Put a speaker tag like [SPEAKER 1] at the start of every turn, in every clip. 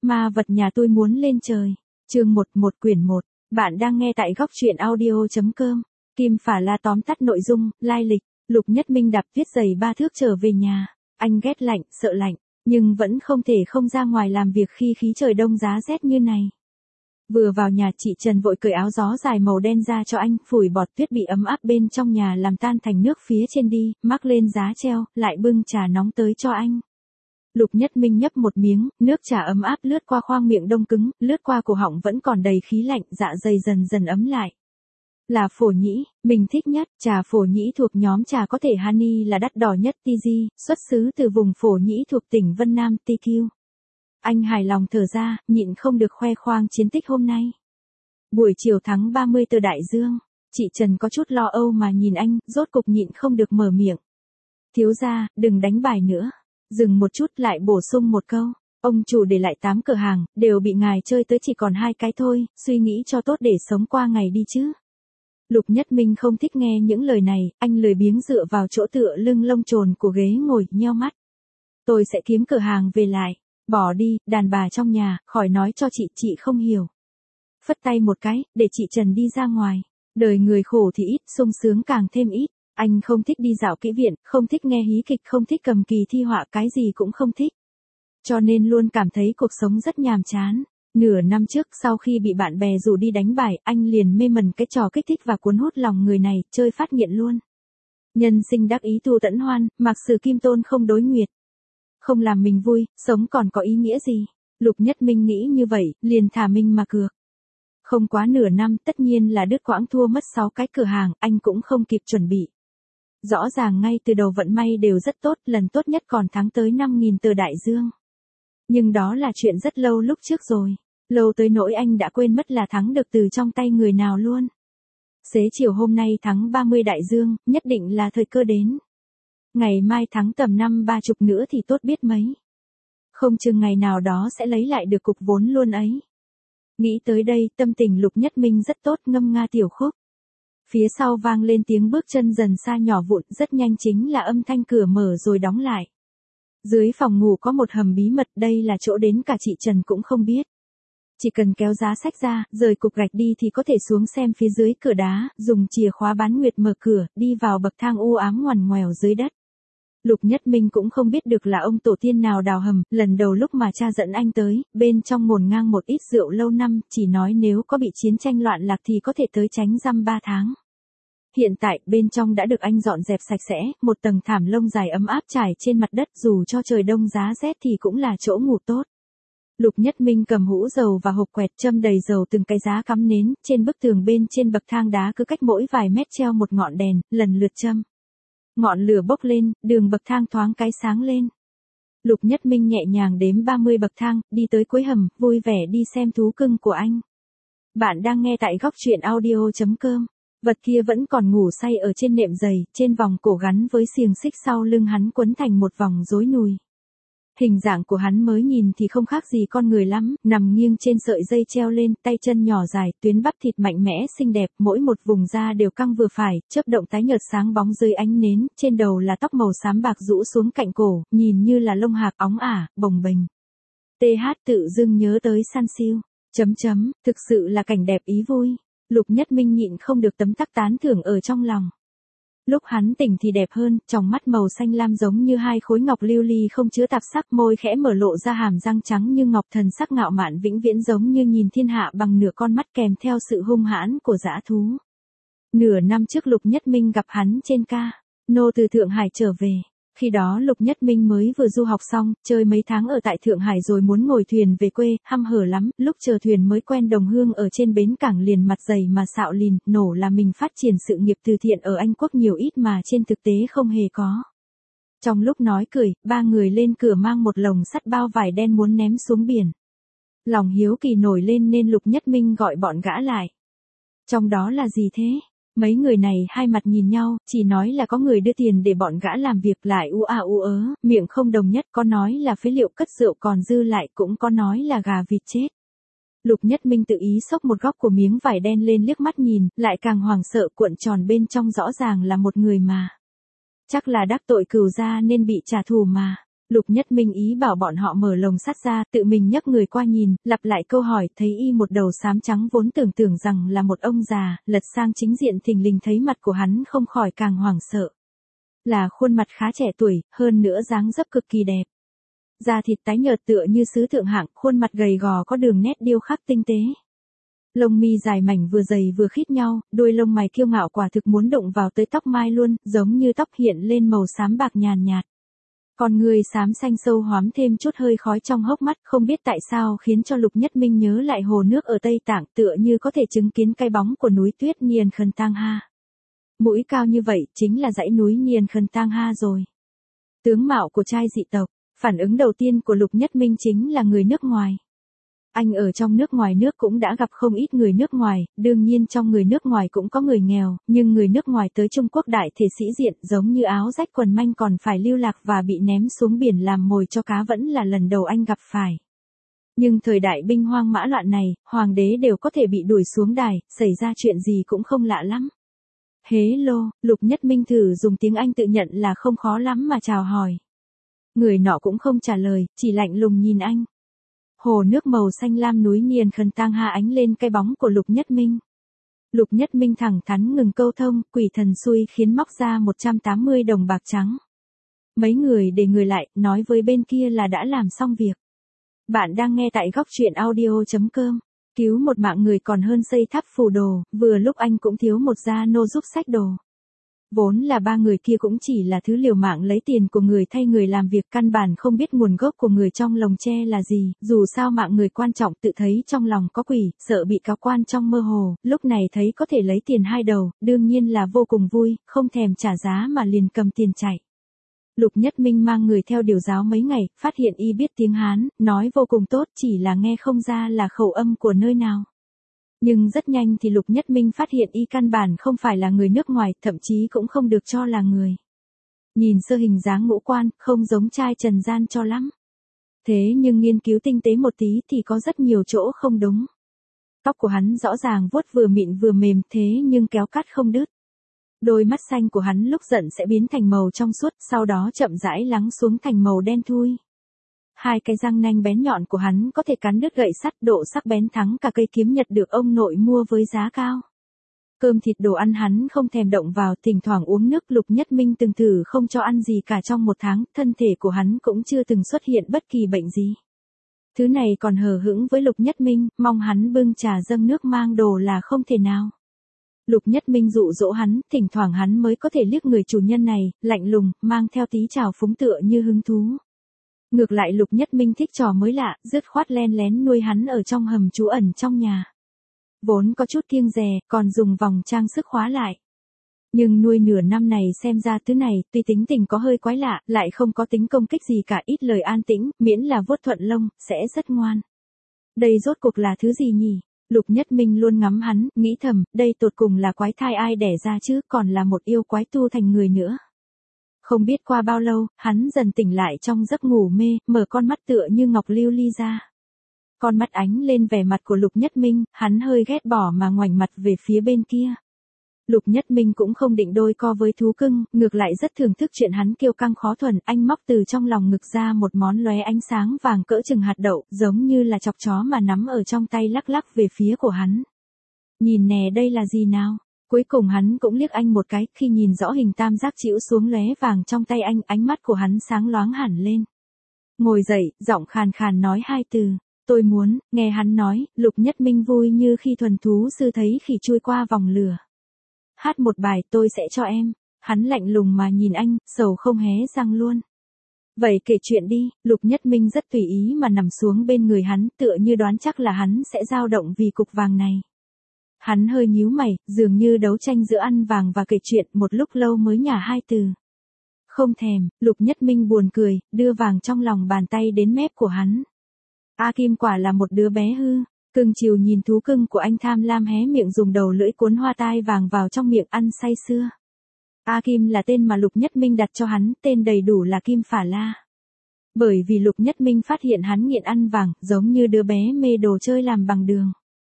[SPEAKER 1] Ma vật nhà tôi muốn lên trời. Chương 11 quyển 1. Bạn đang nghe tại góc truyện audio.com. Kim Phả La tóm tắt nội dung, lai lịch. Lục Nhất Minh đạp viết giày 3 thước trở về nhà. Anh ghét lạnh, sợ lạnh, nhưng vẫn không thể không ra ngoài làm việc khi khí trời đông giá rét như này. Vừa vào nhà, chị Trần vội cởi áo gió dài màu đen ra cho anh, phủi bọt tuyết bị ấm áp bên trong nhà làm tan thành nước phía trên đi, mắc lên giá treo, lại bưng trà nóng tới cho anh. Lục Nhất Minh nhấp một miếng, nước trà ấm áp lướt qua khoang miệng đông cứng, lướt qua cổ họng vẫn còn đầy khí lạnh, dạ dày dần dần ấm lại. Là phổ nhĩ, mình thích nhất, trà phổ nhĩ thuộc nhóm trà có thể honey là đắt đỏ nhất TG, xuất xứ từ vùng phổ nhĩ thuộc tỉnh Vân Nam TQ. Anh hài lòng thở ra, nhịn không được khoe khoang chiến tích hôm nay. Buổi chiều tháng 30 tờ đại dương, chị Trần có chút lo âu mà nhìn anh, rốt cục nhịn không được mở miệng. Thiếu gia, đừng đánh bài nữa. Dừng một chút lại bổ sung một câu. Ông chủ để lại 8 cửa hàng, đều bị ngài chơi tới chỉ còn 2 cái thôi, suy nghĩ cho tốt để sống qua ngày đi chứ. Lục Nhất Minh không thích nghe những lời này, anh lười biếng dựa vào chỗ tựa lưng lông chồn của ghế ngồi, nheo mắt. Tôi sẽ kiếm cửa hàng về lại. Bỏ đi, đàn bà trong nhà, khỏi nói cho chị không hiểu. Phất tay một cái, để chị Trần đi ra ngoài. Đời người khổ thì ít, sung sướng càng thêm ít. Anh không thích đi dạo kỹ viện, không thích nghe hí kịch, không thích cầm kỳ thi họa, cái gì cũng không thích. Cho nên luôn cảm thấy cuộc sống rất nhàm chán. Nửa năm trước sau khi bị bạn bè rủ đi đánh bài, anh liền mê mẩn cái trò kích thích và cuốn hút lòng người này, chơi phát nghiện luôn. Nhân sinh đắc ý tu tẫn hoan, mặc sử kim tôn không đối nguyệt. Không làm mình vui, sống còn có ý nghĩa gì? Lục Nhất Minh nghĩ như vậy, liền thả mình mà cược. Không quá nửa năm, tất nhiên là đứt quãng thua mất 6 cái cửa hàng, anh cũng không kịp chuẩn bị. Rõ ràng ngay từ đầu vận may đều rất tốt, lần tốt nhất còn thắng tới 5.000 tờ đại dương. Nhưng đó là chuyện rất lâu lúc trước rồi. Lâu tới nỗi anh đã quên mất là thắng được từ trong tay người nào luôn. Xế chiều hôm nay thắng 30 đại dương, nhất định là thời cơ đến. Ngày mai thắng tầm 50-30 nữa thì tốt biết mấy. Không chừng ngày nào đó sẽ lấy lại được cục vốn luôn ấy. Nghĩ tới đây, tâm tình Lục Nhất Minh rất tốt, ngâm nga tiểu khúc. Phía sau vang lên tiếng bước chân dần xa nhỏ vụn, rất nhanh chính là âm thanh cửa mở rồi đóng lại. Dưới phòng ngủ có một hầm bí mật, đây là chỗ đến cả chị Trần cũng không biết. Chỉ cần kéo giá sách ra, rời cục gạch đi thì có thể xuống xem phía dưới cửa đá, dùng chìa khóa bán nguyệt mở cửa, đi vào bậc thang u ám ngoằn ngoèo dưới đất. Lục Nhất Minh cũng không biết được là ông tổ tiên nào đào hầm, lần đầu lúc mà cha dẫn anh tới, bên trong ngổn ngang một ít rượu lâu năm, chỉ nói nếu có bị chiến tranh loạn lạc thì có thể tới tránh giam 3 tháng. Hiện tại, bên trong đã được anh dọn dẹp sạch sẽ, một tầng thảm lông dài ấm áp trải trên mặt đất, dù cho trời đông giá rét thì cũng là chỗ ngủ tốt. Lục Nhất Minh cầm hũ dầu và hộp quẹt châm đầy dầu từng cái giá cắm nến, trên bức tường bên trên bậc thang đá cứ cách mỗi vài mét treo một ngọn đèn, lần lượt châm. Ngọn lửa bốc lên, đường bậc thang thoáng cái sáng lên. Lục Nhất Minh nhẹ nhàng đếm 30 bậc thang, đi tới cuối hầm, vui vẻ đi xem thú cưng của anh. Bạn đang nghe tại góc truyện audio.com. Vật kia vẫn còn ngủ say ở trên nệm giày, trên vòng cổ gắn với xiềng xích sau lưng hắn quấn thành một vòng rối nùi. Hình dạng của hắn mới nhìn thì không khác gì con người lắm, nằm nghiêng trên sợi dây treo lên, tay chân nhỏ dài, tuyến bắp thịt mạnh mẽ xinh đẹp, mỗi một vùng da đều căng vừa phải, chớp động tái nhợt sáng bóng dưới ánh nến, trên đầu là tóc màu xám bạc rũ xuống cạnh cổ, nhìn như là lông hạc óng ả, bồng bềnh. TH tự dưng nhớ tới San Siêu. Thực sự là cảnh đẹp ý vui. Lục Nhất Minh nhịn không được tấm tắc tán thưởng ở trong lòng. Lúc hắn tỉnh thì đẹp hơn, tròng mắt màu xanh lam giống như 2 khối ngọc lưu ly không chứa tạp sắc, môi khẽ mở lộ ra hàm răng trắng như ngọc, thần sắc ngạo mạn vĩnh viễn giống như nhìn thiên hạ bằng nửa con mắt kèm theo sự hung hãn của dã thú. Nửa năm trước Lục Nhất Minh gặp hắn trên ca nô từ Thượng Hải trở về. Khi đó Lục Nhất Minh mới vừa du học xong, chơi mấy tháng ở tại Thượng Hải rồi muốn ngồi thuyền về quê, hăm hở lắm, lúc chờ thuyền mới quen đồng hương ở trên bến cảng liền mặt dày mà xạo lìn, nổ là mình phát triển sự nghiệp từ thiện ở Anh Quốc nhiều ít mà trên thực tế không hề có. Trong lúc nói cười, 3 người lên cửa mang một lồng sắt bao vải đen muốn ném xuống biển. Lòng hiếu kỳ nổi lên nên Lục Nhất Minh gọi bọn gã lại. Trong đó là gì thế? Mấy người này hai mặt nhìn nhau, chỉ nói là có người đưa tiền để bọn gã làm việc, lại u ớ, miệng không đồng nhất, có nói là phế liệu cất rượu còn dư lại, cũng có nói là gà vịt chết. Lục Nhất Minh tự ý xốc một góc của miếng vải đen lên liếc mắt nhìn, lại càng hoảng sợ, cuộn tròn bên trong rõ ràng là một người mà. Chắc là đắc tội cừu gia nên bị trả thù mà. Lục Nhất Minh ý bảo bọn họ mở lồng sắt ra, tự mình nhấc người qua nhìn, lặp lại câu hỏi, thấy y một đầu xám trắng vốn tưởng rằng là một ông già, lật sang chính diện thình lình thấy mặt của hắn không khỏi càng hoảng sợ. Là khuôn mặt khá trẻ tuổi, hơn nữa dáng dấp cực kỳ đẹp. Da thịt tái nhợt tựa như sứ thượng hạng, khuôn mặt gầy gò có đường nét điêu khắc tinh tế. Lông mi dài mảnh vừa dày vừa khít nhau, đuôi lông mày kiêu ngạo quả thực muốn đụng vào tới tóc mai luôn, giống như tóc hiện lên màu xám bạc nhàn nhạt. Con người xám xanh sâu hoắm thêm chút hơi khói trong hốc mắt, không biết tại sao khiến cho Lục Nhất Minh nhớ lại hồ nước ở Tây Tạng, tựa như có thể chứng kiến cái bóng của núi tuyết Niên Khân Tang Ha. Mũi cao như vậy, chính là dãy núi Niên Khân Tang Ha rồi. Tướng mạo của trai dị tộc, phản ứng đầu tiên của Lục Nhất Minh chính là người nước ngoài. Anh ở trong nước ngoài nước cũng đã gặp không ít người nước ngoài, đương nhiên trong người nước ngoài cũng có người nghèo, nhưng người nước ngoài tới Trung Quốc đại thể sĩ diện giống như áo rách quần manh còn phải lưu lạc và bị ném xuống biển làm mồi cho cá vẫn là lần đầu anh gặp phải. Nhưng thời đại binh hoang mã loạn này, hoàng đế đều có thể bị đuổi xuống đài, xảy ra chuyện gì cũng không lạ lắm. Hello, Lục Nhất Minh thử dùng tiếng Anh tự nhận là không khó lắm mà chào hỏi. Người nọ cũng không trả lời, chỉ lạnh lùng nhìn anh. Hồ nước màu xanh lam núi Niên Khân Tang Ha ánh lên cái bóng của Lục Nhất Minh. Lục Nhất Minh thẳng thắn ngừng câu thông, quỷ thần xui khiến móc ra 180 đồng bạc trắng. Mấy người để người lại, nói với bên kia là đã làm xong việc. Bạn đang nghe tại góc truyện audio.com. Cứu một mạng người còn hơn xây tháp phù đồ, vừa lúc anh cũng thiếu một gia nô giúp xách đồ. Vốn là ba người kia cũng chỉ là thứ liều mạng lấy tiền của người thay người làm việc, căn bản không biết nguồn gốc của người trong lồng tre là gì, dù sao mạng người quan trọng tự thấy trong lòng có quỷ, sợ bị cáo quan trong mơ hồ, lúc này thấy có thể lấy tiền hai đầu, đương nhiên là vô cùng vui, không thèm trả giá mà liền cầm tiền chạy. Lục Nhất Minh mang người theo điều giáo mấy ngày, phát hiện y biết tiếng Hán, nói vô cùng tốt, chỉ là nghe không ra là khẩu âm của nơi nào. Nhưng rất nhanh thì Lục Nhất Minh phát hiện y căn bản không phải là người nước ngoài, thậm chí cũng không được cho là người. Nhìn sơ hình dáng ngũ quan, không giống trai trần gian cho lắm. Thế nhưng nghiên cứu tinh tế một tí thì có rất nhiều chỗ không đúng. Tóc của hắn rõ ràng vuốt vừa mịn vừa mềm, thế nhưng kéo cắt không đứt. Đôi mắt xanh của hắn lúc giận sẽ biến thành màu trong suốt, sau đó chậm rãi lắng xuống thành màu đen thui. Hai cái răng nanh bén nhọn của hắn có thể cắn đứt gậy sắt, độ sắc bén thắng cả cây kiếm nhật được ông nội mua với giá cao. Cơm thịt đồ ăn hắn không thèm động vào, thỉnh thoảng uống nước. Lục Nhất Minh từng thử không cho ăn gì cả trong một tháng, thân thể của hắn cũng chưa từng xuất hiện bất kỳ bệnh gì. Thứ này còn hờ hững với Lục Nhất Minh, mong hắn bưng trà dâng nước mang đồ là không thể nào. Lục Nhất Minh dụ dỗ hắn, thỉnh thoảng hắn mới có thể liếc người chủ nhân này, lạnh lùng, mang theo tí trào phúng tựa như hứng thú. Ngược lại Lục Nhất Minh thích trò mới lạ, dứt khoát len lén nuôi hắn ở trong hầm trú ẩn trong nhà. Vốn có chút kiêng dè, còn dùng vòng trang sức khóa lại. Nhưng nuôi nửa năm này xem ra thứ này, tuy tính tình có hơi quái lạ, lại không có tính công kích gì cả, ít lời an tĩnh, miễn là vuốt thuận lông, sẽ rất ngoan. Đây rốt cuộc là thứ gì nhỉ? Lục Nhất Minh luôn ngắm hắn, nghĩ thầm, đây tột cùng là quái thai ai đẻ ra chứ, còn là một yêu quái tu thành người nữa. Không biết qua bao lâu, hắn dần tỉnh lại trong giấc ngủ mê, mở con mắt tựa như ngọc lưu ly ra. Con mắt ánh lên vẻ mặt của Lục Nhất Minh, hắn hơi ghét bỏ mà ngoảnh mặt về phía bên kia. Lục Nhất Minh cũng không định đôi co với thú cưng, ngược lại rất thưởng thức chuyện hắn kiêu căng khó thuần, anh móc từ trong lòng ngực ra một món lóe ánh sáng vàng cỡ chừng hạt đậu, giống như là chọc chó mà nắm ở trong tay lắc lắc về phía của hắn. Nhìn nè, đây là gì nào? Cuối cùng hắn cũng liếc anh một cái, khi nhìn rõ hình tam giác chĩu xuống lóe vàng trong tay anh, ánh mắt của hắn sáng loáng hẳn lên. Ngồi dậy, giọng khàn khàn nói hai từ, tôi muốn. Nghe hắn nói, Lục Nhất Minh vui như khi thuần thú sư thấy khỉ chui qua vòng lửa. Hát một bài, tôi sẽ cho em. Hắn lạnh lùng mà nhìn anh, sầu không hé răng luôn. Vậy kể chuyện đi. Lục Nhất Minh rất tùy ý mà nằm xuống bên người hắn, tựa như đoán chắc là hắn sẽ dao động vì cục vàng này. Hắn hơi nhíu mày, dường như đấu tranh giữa ăn vàng và kể chuyện, một lúc lâu mới nhả hai từ. Không thèm. Lục Nhất Minh buồn cười, đưa vàng trong lòng bàn tay đến mép của hắn. A Kim quả là một đứa bé hư. Cưng chiều nhìn thú cưng của anh, tham lam hé miệng dùng đầu lưỡi cuốn hoa tai vàng vào trong miệng ăn say sưa. A Kim là tên mà Lục Nhất Minh đặt cho hắn, tên đầy đủ là Kim Phả La. Bởi vì Lục Nhất Minh phát hiện hắn nghiện ăn vàng, giống như đứa bé mê đồ chơi làm bằng đường.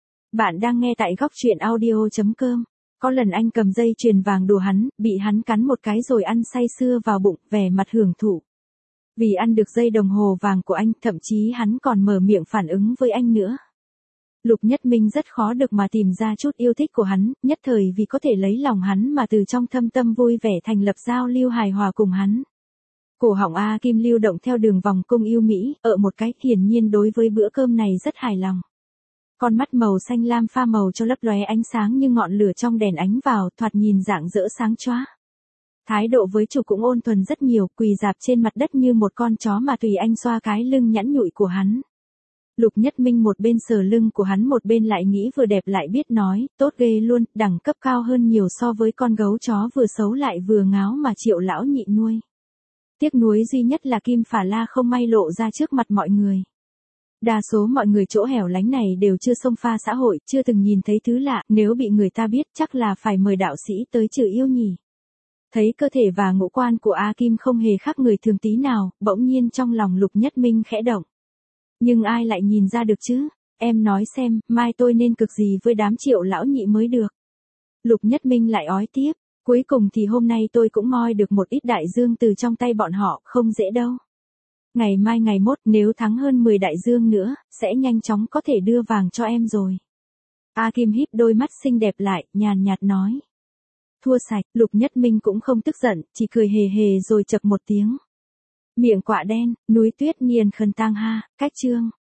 [SPEAKER 1] Bạn đang nghe tại góc truyện audio.com. Có lần anh cầm dây chuyền vàng đùa hắn, bị hắn cắn một cái rồi ăn say sưa vào bụng, vẻ mặt hưởng thụ. Vì ăn được dây đồng hồ vàng của anh, thậm chí hắn còn mở miệng phản ứng với anh nữa. Lục Nhất Minh rất khó được mà tìm ra chút yêu thích của hắn, nhất thời vì có thể lấy lòng hắn mà từ trong thâm tâm vui vẻ thành lập giao lưu hài hòa cùng hắn. Cổ họng A Kim lưu động theo đường vòng cung yêu Mỹ, một cái, hiển nhiên đối với bữa cơm này rất hài lòng. Con mắt màu xanh lam pha màu cho lấp lóe ánh sáng như ngọn lửa trong đèn ánh vào, thoạt nhìn rạng rỡ sáng chóa. Thái độ với chủ cũng ôn thuần rất nhiều, quỳ rạp trên mặt đất như một con chó mà tùy anh xoa cái lưng nhẵn nhụi của hắn. Lục Nhất Minh một bên sờ lưng của hắn một bên lại nghĩ vừa đẹp lại biết nói, tốt ghê luôn, đẳng cấp cao hơn nhiều so với con gấu chó vừa xấu lại vừa ngáo mà Triệu lão nhị nuôi. Tiếc nuối duy nhất là Kim Phả La không may lộ ra trước mặt mọi người. Đa số mọi người chỗ hẻo lánh này đều chưa xông pha xã hội, chưa từng nhìn thấy thứ lạ, nếu bị người ta biết chắc là phải mời đạo sĩ tới trừ yêu nhỉ. Thấy cơ thể và ngũ quan của A Kim không hề khác người thường tí nào, bỗng nhiên trong lòng Lục Nhất Minh khẽ động. Nhưng ai lại nhìn ra được chứ? Em nói xem, mai tôi nên cực gì với đám Triệu lão nhị mới được. Lục Nhất Minh lại ói tiếp, cuối cùng thì hôm nay tôi cũng moi được một ít đại dương từ trong tay bọn họ, không dễ đâu. Ngày mai ngày mốt nếu thắng hơn 10 đại dương nữa, sẽ nhanh chóng có thể đưa vàng cho em rồi. A Kim híp đôi mắt xinh đẹp lại, nhàn nhạt nói. Thua sạch, Lục Nhất Minh cũng không tức giận, chỉ cười hề hề rồi chậc một tiếng. Miệng quạ đen, núi tuyết nghiền khân tang ha, cách chương.